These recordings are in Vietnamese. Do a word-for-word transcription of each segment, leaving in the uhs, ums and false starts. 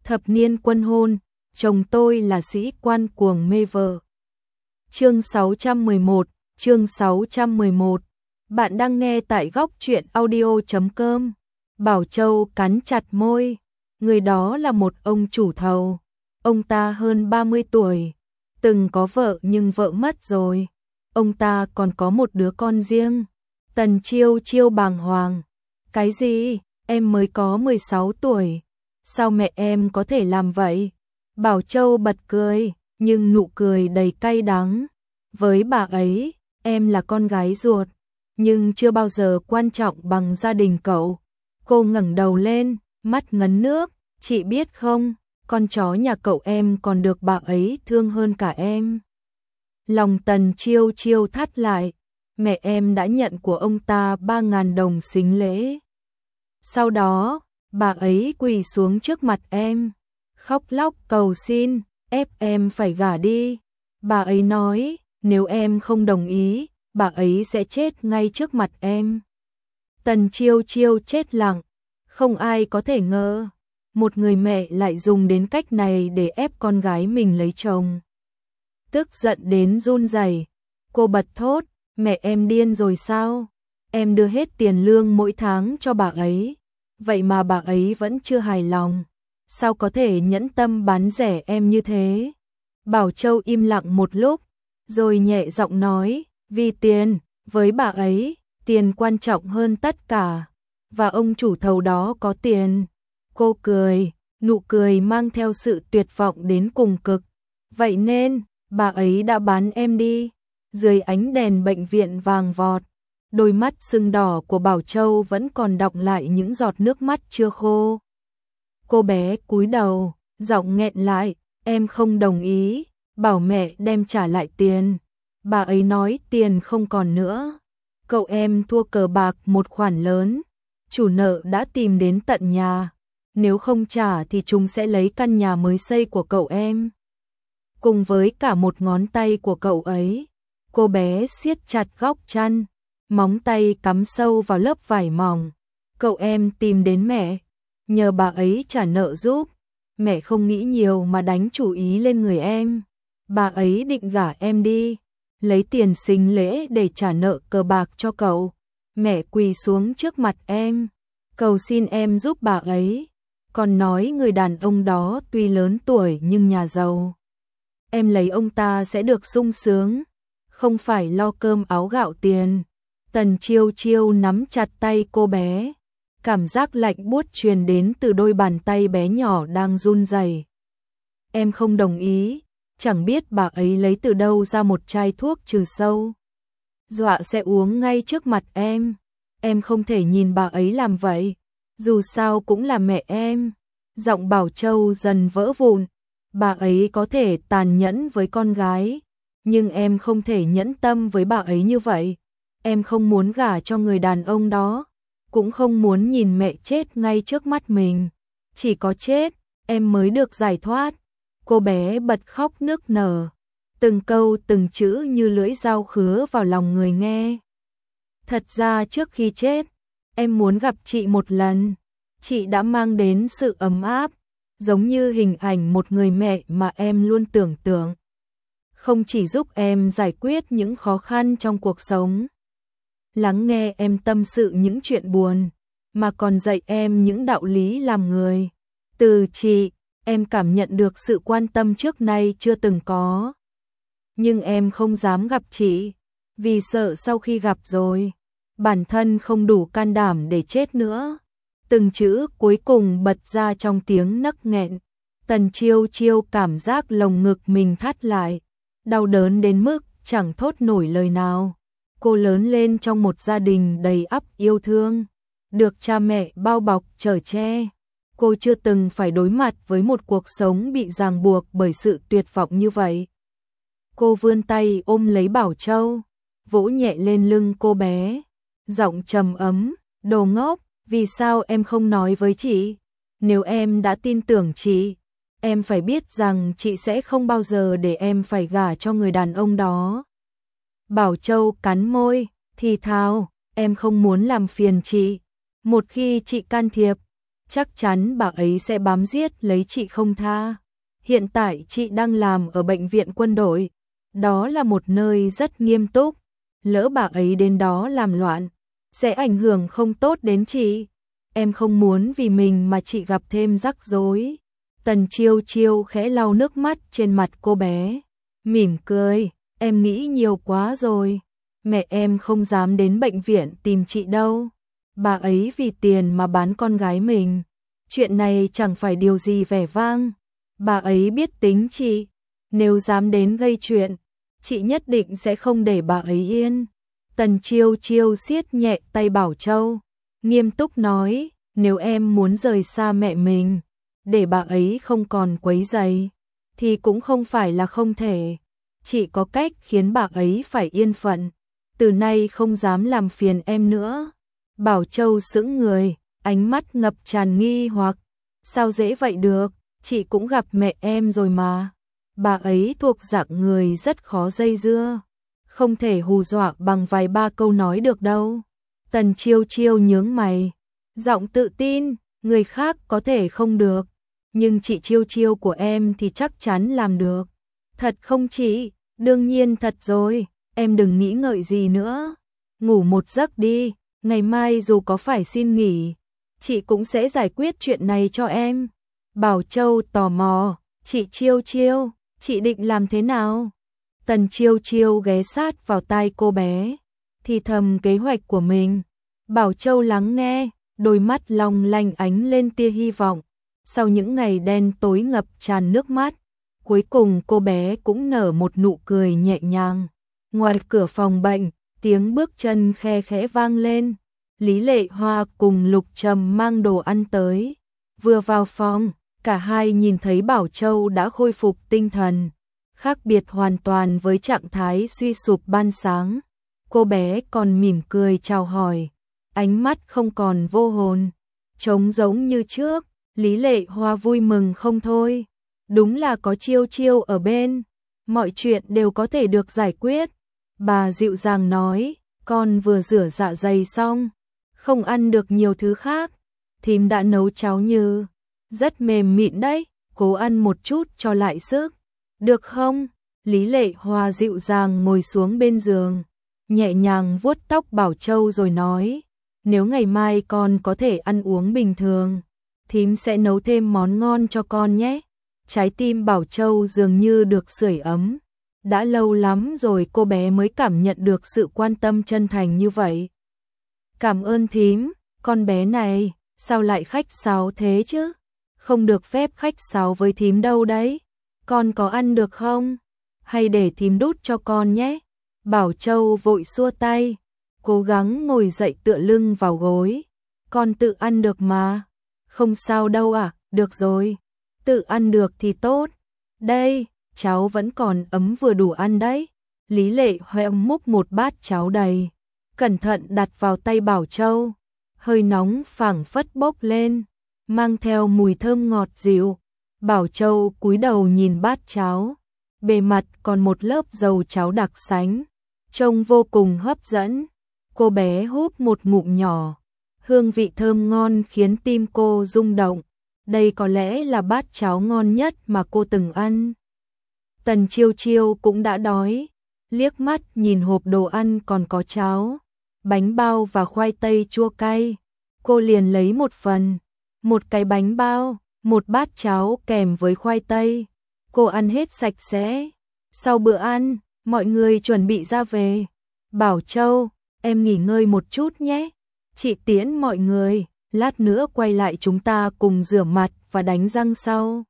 Thập niên quân hôn, chồng tôi là sĩ quan cuồng mê vợ. Chương sáu trăm mười một, chương sáu trăm mười một. Bạn đang nghe tại góc truyện audio chấm com. Bảo Châu cắn chặt môi, người đó là một ông chủ thầu. Ông ta hơn ba mươi tuổi, từng có vợ nhưng vợ mất rồi. Ông ta còn có một đứa con riêng. Tần Chiêu Chiêu bàng hoàng. Cái gì? Em mới có mười sáu tuổi. Sao mẹ em có thể làm vậy? Bảo Châu bật cười, nhưng nụ cười đầy cay đắng. Với bà ấy, em là con gái ruột, nhưng chưa bao giờ quan trọng bằng gia đình cậu. Cô ngẩng đầu lên, mắt ngấn nước. Chị biết không, con chó nhà cậu em còn được bà ấy thương hơn cả em. Lòng Tần Chiêu Chiêu thắt lại. Mẹ em đã nhận của ông ta ba ngàn đồng sính lễ. Sau đó, bà ấy quỳ xuống trước mặt em, khóc lóc cầu xin, ép em phải gả đi. Bà ấy nói, nếu em không đồng ý, bà ấy sẽ chết ngay trước mặt em. Tần Chiêu Chiêu chết lặng, không ai có thể ngờ, một người mẹ lại dùng đến cách này để ép con gái mình lấy chồng. Tức giận đến run rẩy, cô bật thốt, mẹ em điên rồi sao? Em đưa hết tiền lương mỗi tháng cho bà ấy, vậy mà bà ấy vẫn chưa hài lòng. Sao có thể nhẫn tâm bán rẻ em như thế? Bảo Châu im lặng một lúc, rồi nhẹ giọng nói, vì tiền, với bà ấy, tiền quan trọng hơn tất cả. Và ông chủ thầu đó có tiền. Cô cười, nụ cười mang theo sự tuyệt vọng đến cùng cực. Vậy nên, bà ấy đã bán em đi. Dưới ánh đèn bệnh viện vàng vọt, đôi mắt sưng đỏ của Bảo Châu vẫn còn đọng lại những giọt nước mắt chưa khô. Cô bé cúi đầu, giọng nghẹn lại, em không đồng ý, bảo mẹ đem trả lại tiền. Bà ấy nói tiền không còn nữa. Cậu em thua cờ bạc một khoản lớn, chủ nợ đã tìm đến tận nhà. Nếu không trả thì chúng sẽ lấy căn nhà mới xây của cậu em, cùng với cả một ngón tay của cậu ấy. Cô bé siết chặt góc chăn, móng tay cắm sâu vào lớp vải mỏng. Cậu em tìm đến mẹ, nhờ bà ấy trả nợ giúp. Mẹ không nghĩ nhiều mà đánh chủ ý lên người em. Bà ấy định gả em đi, lấy tiền sính lễ để trả nợ cờ bạc cho cậu. Mẹ quỳ xuống trước mặt em, cầu xin em giúp bà ấy. Còn nói người đàn ông đó tuy lớn tuổi nhưng nhà giàu. Em lấy ông ta sẽ được sung sướng, không phải lo cơm áo gạo tiền. Tần Chiêu Chiêu nắm chặt tay cô bé, cảm giác lạnh buốt truyền đến từ đôi bàn tay bé nhỏ đang run rẩy. Em không đồng ý, chẳng biết bà ấy lấy từ đâu ra một chai thuốc trừ sâu. Dọa sẽ uống ngay trước mặt em. Em không thể nhìn bà ấy làm vậy, dù sao cũng là mẹ em. Giọng Bảo Châu dần vỡ vụn. Bà ấy có thể tàn nhẫn với con gái, nhưng em không thể nhẫn tâm với bà ấy như vậy. Em không muốn gả cho người đàn ông đó, cũng không muốn nhìn mẹ chết ngay trước mắt mình. Chỉ có chết, em mới được giải thoát. Cô bé bật khóc nức nở, từng câu từng chữ như lưỡi dao khứa vào lòng người nghe. Thật ra trước khi chết, em muốn gặp chị một lần. Chị đã mang đến sự ấm áp, giống như hình ảnh một người mẹ mà em luôn tưởng tượng. Không chỉ giúp em giải quyết những khó khăn trong cuộc sống, lắng nghe em tâm sự những chuyện buồn, mà còn dạy em những đạo lý làm người. Từ chị, em cảm nhận được sự quan tâm trước nay chưa từng có. Nhưng em không dám gặp chị, vì sợ sau khi gặp rồi, bản thân không đủ can đảm để chết nữa. Từng chữ cuối cùng bật ra trong tiếng nấc nghẹn. Tần Chiêu Chiêu cảm giác lồng ngực mình thắt lại, đau đớn đến mức chẳng thốt nổi lời nào. Cô lớn lên trong một gia đình đầy ắp yêu thương, được cha mẹ bao bọc chở che. Cô chưa từng phải đối mặt với một cuộc sống bị ràng buộc bởi sự tuyệt vọng như vậy. Cô vươn tay ôm lấy Bảo Châu, vỗ nhẹ lên lưng cô bé, giọng trầm ấm, đồ ngốc, vì sao em không nói với chị? Nếu em đã tin tưởng chị, em phải biết rằng chị sẽ không bao giờ để em phải gả cho người đàn ông đó. Bảo Châu cắn môi, thì thào, em không muốn làm phiền chị. Một khi chị can thiệp, chắc chắn bà ấy sẽ bám giết lấy chị không tha. Hiện tại chị đang làm ở bệnh viện quân đội, đó là một nơi rất nghiêm túc, lỡ bà ấy đến đó làm loạn, sẽ ảnh hưởng không tốt đến chị. Em không muốn vì mình mà chị gặp thêm rắc rối. Tần Chiêu Chiêu khẽ lau nước mắt trên mặt cô bé, mỉm cười, em nghĩ nhiều quá rồi. Mẹ em không dám đến bệnh viện tìm chị đâu. Bà ấy vì tiền mà bán con gái mình. Chuyện này chẳng phải điều gì vẻ vang. Bà ấy biết tính chị, nếu dám đến gây chuyện, chị nhất định sẽ không để bà ấy yên. Tần Chiêu Chiêu siết nhẹ tay Bảo Châu, nghiêm túc nói, nếu em muốn rời xa mẹ mình, để bà ấy không còn quấy rầy, thì cũng không phải là không thể. Chị có cách khiến bà ấy phải yên phận, từ nay không dám làm phiền em nữa. Bảo Châu sững người, ánh mắt ngập tràn nghi hoặc, sao dễ vậy được, chị cũng gặp mẹ em rồi mà. Bà ấy thuộc dạng người rất khó dây dưa, không thể hù dọa bằng vài ba câu nói được đâu. Tần Chiêu Chiêu nhướng mày, giọng tự tin, người khác có thể không được, nhưng chị Chiêu Chiêu của em thì chắc chắn làm được. Thật không chị? Đương nhiên thật rồi, em đừng nghĩ ngợi gì nữa. Ngủ một giấc đi, ngày mai dù có phải xin nghỉ, chị cũng sẽ giải quyết chuyện này cho em. Bảo Châu tò mò, chị Chiêu Chiêu, chị định làm thế nào? Tần Chiêu Chiêu ghé sát vào tai cô bé, thì thầm kế hoạch của mình. Bảo Châu lắng nghe, đôi mắt long lanh ánh lên tia hy vọng. Sau những ngày đen tối ngập tràn nước mắt, cuối cùng cô bé cũng nở một nụ cười nhẹ nhàng. Ngoài cửa phòng bệnh, tiếng bước chân khe khẽ vang lên. Lý Lệ Hoa cùng Lục Trầm mang đồ ăn tới. Vừa vào phòng, cả hai nhìn thấy Bảo Châu đã khôi phục tinh thần, khác biệt hoàn toàn với trạng thái suy sụp ban sáng. Cô bé còn mỉm cười chào hỏi, ánh mắt không còn vô hồn, trống giống như trước. Lý Lệ Hoa vui mừng không thôi, đúng là có Chiêu Chiêu ở bên, mọi chuyện đều có thể được giải quyết. Bà dịu dàng nói, con vừa rửa dạ dày xong, không ăn được nhiều thứ khác, thím đã nấu cháo như, rất mềm mịn đấy, cố ăn một chút cho lại sức, được không? Lý Lệ Hoa dịu dàng ngồi xuống bên giường, nhẹ nhàng vuốt tóc Bảo Châu rồi nói, nếu ngày mai con có thể ăn uống bình thường, thím sẽ nấu thêm món ngon cho con nhé. Trái tim Bảo Châu dường như được sưởi ấm, đã lâu lắm rồi cô bé mới cảm nhận được sự quan tâm chân thành như vậy. Cảm ơn thím, con bé này, sao lại khách sáo thế chứ? Không được phép khách sáo với thím đâu đấy. Con có ăn được không? Hay để thím đút cho con nhé. Bảo Châu vội xua tay, cố gắng ngồi dậy tựa lưng vào gối. Con tự ăn được mà. Không sao đâu à, được rồi. Tự ăn được thì tốt. Đây, cháu vẫn còn ấm vừa đủ ăn đấy. Lý Lệ Hoa múc một bát cháo đầy, cẩn thận đặt vào tay Bảo Châu. Hơi nóng phảng phất bốc lên, mang theo mùi thơm ngọt dịu. Bảo Châu cúi đầu nhìn bát cháo, bề mặt còn một lớp dầu cháo đặc sánh, trông vô cùng hấp dẫn. Cô bé húp một ngụm nhỏ, hương vị thơm ngon khiến tim cô rung động. Đây có lẽ là bát cháo ngon nhất mà cô từng ăn. Tần Chiêu Chiêu cũng đã đói, liếc mắt nhìn hộp đồ ăn còn có cháo, bánh bao và khoai tây chua cay. Cô liền lấy một phần, một cái bánh bao, một bát cháo kèm với khoai tây. Cô ăn hết sạch sẽ. Sau bữa ăn, mọi người chuẩn bị ra về. Bảo Châu, em nghỉ ngơi một chút nhé. Chị tiễn mọi người, lát nữa quay lại chúng ta cùng rửa mặt và đánh răng sau.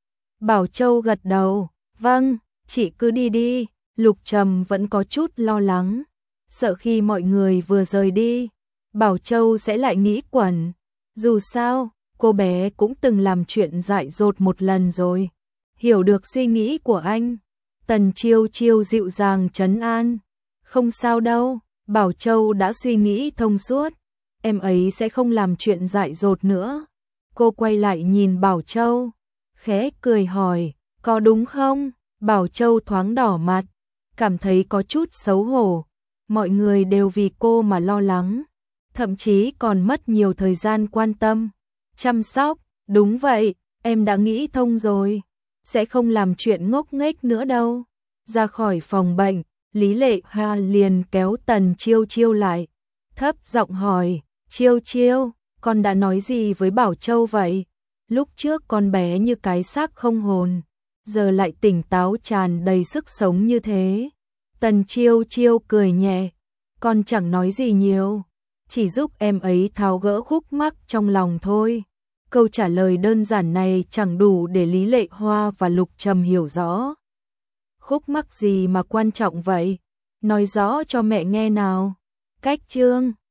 Bảo Châu gật đầu, vâng, chị cứ đi đi. Lục Trầm vẫn có chút lo lắng, sợ khi mọi người vừa rời đi, Bảo Châu sẽ lại nghĩ quẩn. Dù sao, cô bé cũng từng làm chuyện dại dột một lần rồi, hiểu được suy nghĩ của anh. Tần Chiêu Chiêu dịu dàng trấn an, không sao đâu, Bảo Châu đã suy nghĩ thông suốt, em ấy sẽ không làm chuyện dại dột nữa. Cô quay lại nhìn Bảo Châu, khẽ cười hỏi, có đúng không? Bảo Châu thoáng đỏ mặt, cảm thấy có chút xấu hổ. Mọi người đều vì cô mà lo lắng, thậm chí còn mất nhiều thời gian quan tâm. chăm sóc, đúng vậy, em đã nghĩ thông rồi, sẽ không làm chuyện ngốc nghếch nữa đâu. Ra khỏi phòng bệnh, Lý Lệ Hoa liền kéo Tần Chiêu Chiêu lại, thấp giọng hỏi, Chiêu Chiêu, con đã nói gì với Bảo Châu vậy? Lúc trước con bé như cái xác không hồn, giờ lại tỉnh táo tràn đầy sức sống như thế. Tần Chiêu Chiêu cười nhẹ, con chẳng nói gì nhiều, chỉ giúp em ấy tháo gỡ khúc mắc trong lòng thôi. Câu trả lời đơn giản này chẳng đủ để Lý Lệ Hoa và Lục Trầm hiểu rõ. Khúc mắc gì mà quan trọng vậy? Nói rõ cho mẹ nghe nào. Cách chương